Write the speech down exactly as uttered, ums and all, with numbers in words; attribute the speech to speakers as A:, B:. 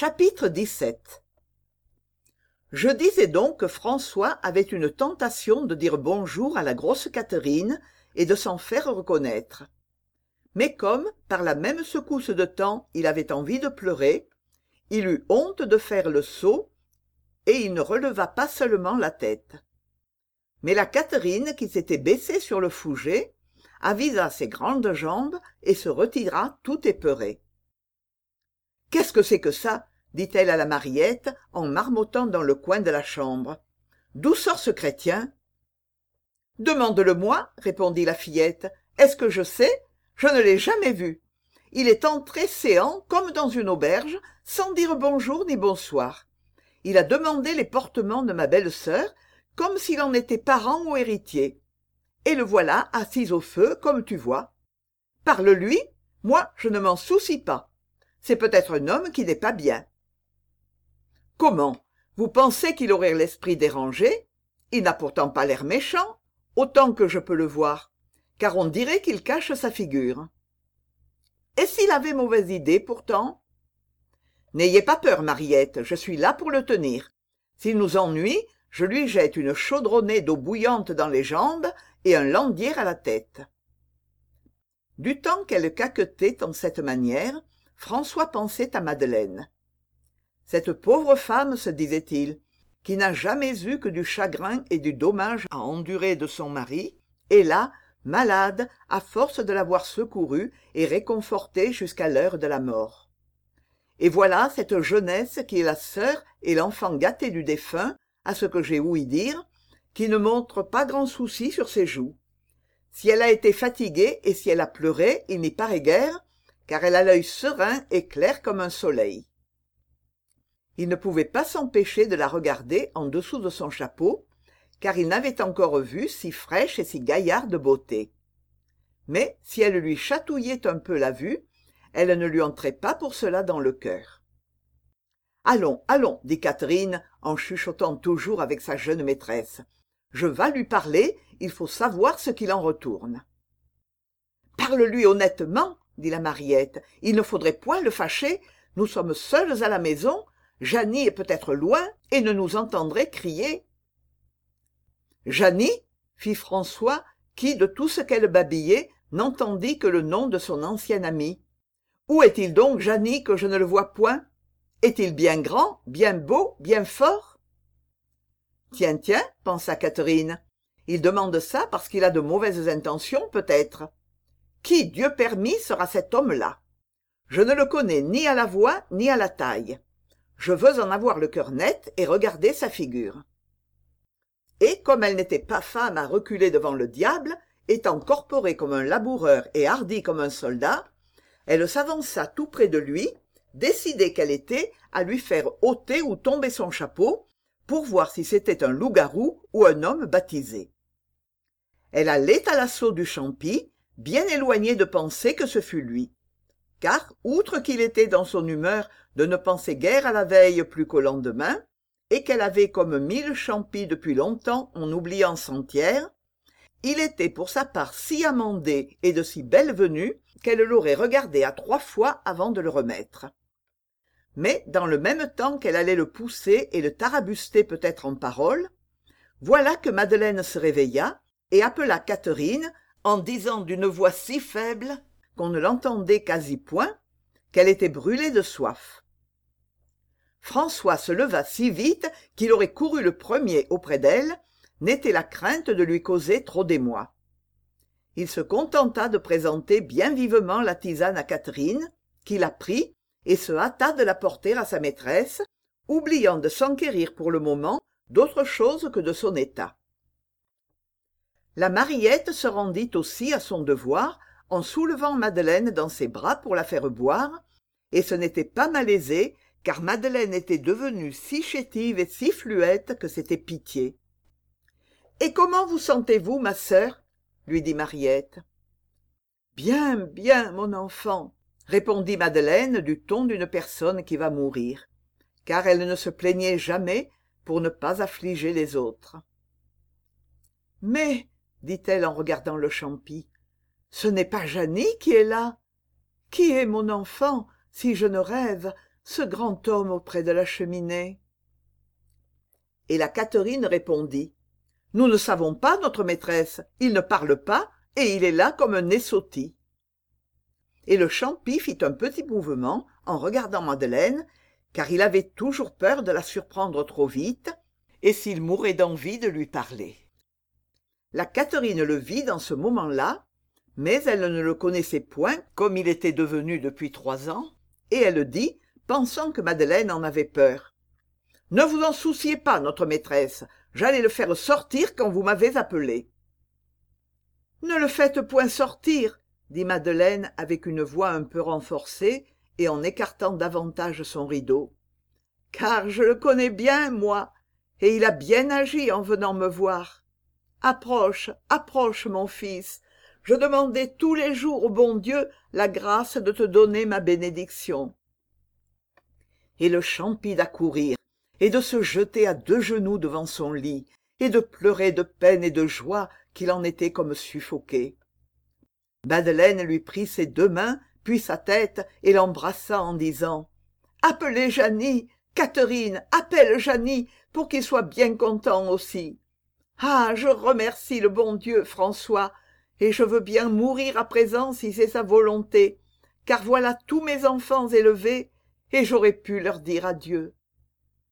A: Chapitre dix-sept. Je disais donc que François avait une tentation de dire bonjour à la grosse Catherine et de s'en faire reconnaître. Mais comme, par la même secousse de temps, il avait envie de pleurer, il eut honte de faire le sot, et il ne releva pas seulement la tête. Mais la Catherine, qui s'était baissée sur le fougé, avisa ses grandes jambes et se retira tout épeurée. « Qu'est-ce que c'est que ça ?» dit-elle à la Mariette, en marmottant dans le coin de la chambre. « D'où sort ce chrétien ?»« Demande-le-moi, » répondit la fillette. « Est-ce que je sais ? Je ne l'ai jamais vu. Il est entré séant comme dans une auberge, sans dire bonjour ni bonsoir. Il a demandé les portements de ma belle-sœur, comme s'il en était parent ou héritier. Et le voilà assis au feu, comme tu vois. Parle-lui, moi je ne m'en soucie pas. C'est peut-être un homme qui n'est pas bien. » « Comment ? Vous pensez qu'il aurait l'esprit dérangé ? Il n'a pourtant pas l'air méchant, autant que je peux le voir, car on dirait qu'il cache sa figure. Et s'il avait mauvaise idée, pourtant ? N'ayez pas peur, Mariette, je suis là pour le tenir. S'il nous ennuie, je lui jette une chaudronnée d'eau bouillante dans les jambes et un landier à la tête. » Du temps qu'elle caquetait en cette manière, François pensait à Madeleine. Cette pauvre femme, se disait-il, qui n'a jamais eu que du chagrin et du dommage à endurer de son mari, est là, malade, à force de l'avoir secourue et réconfortée jusqu'à l'heure de la mort. Et voilà cette jeunesse qui est la sœur et l'enfant gâté du défunt, à ce que j'ai ouï dire, qui ne montre pas grand souci sur ses joues. Si elle a été fatiguée et si elle a pleuré, il n'y paraît guère, car elle a l'œil serein et clair comme un soleil. Il ne pouvait pas s'empêcher de la regarder en dessous de son chapeau, car il n'avait encore vu si fraîche et si gaillarde de beauté. Mais si elle lui chatouillait un peu la vue, elle ne lui entrait pas pour cela dans le cœur. « Allons, allons, dit Catherine, en chuchotant toujours avec sa jeune maîtresse. Je vas lui parler, il faut savoir ce qu'il en retourne. »« Parle-lui honnêtement, dit la Mariette, il ne faudrait point le fâcher, nous sommes seuls à la maison, Jeannie est peut-être loin et ne nous entendrait crier. »« Jeannie ?» fit François, qui, de tout ce qu'elle babillait, n'entendit que le nom de son ancienne amie. « Où est-il donc, Jeannie, que je ne le vois point ? Est-il bien grand, bien beau, bien fort ?»« Tiens, tiens, pensa Catherine, il demande ça parce qu'il a de mauvaises intentions, peut-être. Qui, Dieu permis, sera cet homme-là ? Je ne le connais ni à la voix ni à la taille. Je veux en avoir le cœur net et regarder sa figure. » Et comme elle n'était pas femme à reculer devant le diable, étant corporée comme un laboureur et hardie comme un soldat, elle s'avança tout près de lui, décidée qu'elle était à lui faire ôter ou tomber son chapeau, pour voir si c'était un loup-garou ou un homme baptisé. Elle allait à l'assaut du champi, bien éloignée de penser que ce fût lui. Car, outre qu'il était dans son humeur de ne penser guère à la veille plus qu'au lendemain, et qu'elle avait comme mille champis depuis longtemps en oubliant Sentière, il était pour sa part si amendé et de si belle venue qu'elle l'aurait regardé à trois fois avant de le remettre. Mais dans le même temps qu'elle allait le pousser et le tarabuster peut-être en paroles, voilà que Madeleine se réveilla et appela Catherine en disant d'une voix si faible qu'on ne l'entendait quasi point, qu'elle était brûlée de soif. François se leva si vite qu'il aurait couru le premier auprès d'elle, n'était la crainte de lui causer trop d'émoi. Il se contenta de présenter bien vivement la tisane à Catherine, qui la prit et se hâta de la porter à sa maîtresse, oubliant de s'enquérir pour le moment d'autre chose que de son état. La Mariette se rendit aussi à son devoir en soulevant Madeleine dans ses bras pour la faire boire, et ce n'était pas malaisé, car Madeleine était devenue si chétive et si fluette que c'était pitié. « Et comment vous sentez-vous, ma sœur ?» lui dit Mariette. « Bien, bien, mon enfant, » répondit Madeleine du ton d'une personne qui va mourir, car elle ne se plaignait jamais pour ne pas affliger les autres. « Mais, dit-elle en regardant le champi, ce n'est pas Jeannie qui est là. Qui est mon enfant, si je ne rêve, ce grand homme auprès de la cheminée. Et la Catherine répondit: Nous ne savons pas, notre maîtresse, il ne parle pas, et il est là comme un essautit. Et le champi fit un petit mouvement en regardant Madeleine, car il avait toujours peur de la surprendre trop vite, et s'il mourait d'envie de lui parler. La Catherine le vit dans ce moment-là, mais elle ne le connaissait point comme il était devenu depuis trois ans, et elle dit, pensant que Madeleine en avait peur: « Ne vous en souciez pas, notre maîtresse, j'allais le faire sortir quand vous m'avez appelé. »« Ne le faites point sortir, » dit Madeleine avec une voix un peu renforcée et en écartant davantage son rideau, « car je le connais bien, moi, et il a bien agi en venant me voir. Approche, approche, mon fils, je demandais tous les jours au bon Dieu la grâce de te donner ma bénédiction. » Et le champi d'accourir, et de se jeter à deux genoux devant son lit, et de pleurer de peine et de joie qu'il en était comme suffoqué. Madeleine lui prit ses deux mains, puis sa tête, et l'embrassa en disant: « Appelez Jeannie, Catherine, appelle Jeannie, pour qu'il soit bien content aussi. Ah, je remercie le bon Dieu, François, et je veux bien mourir à présent si c'est sa volonté, car voilà tous mes enfants élevés, et j'aurais pu leur dire adieu. »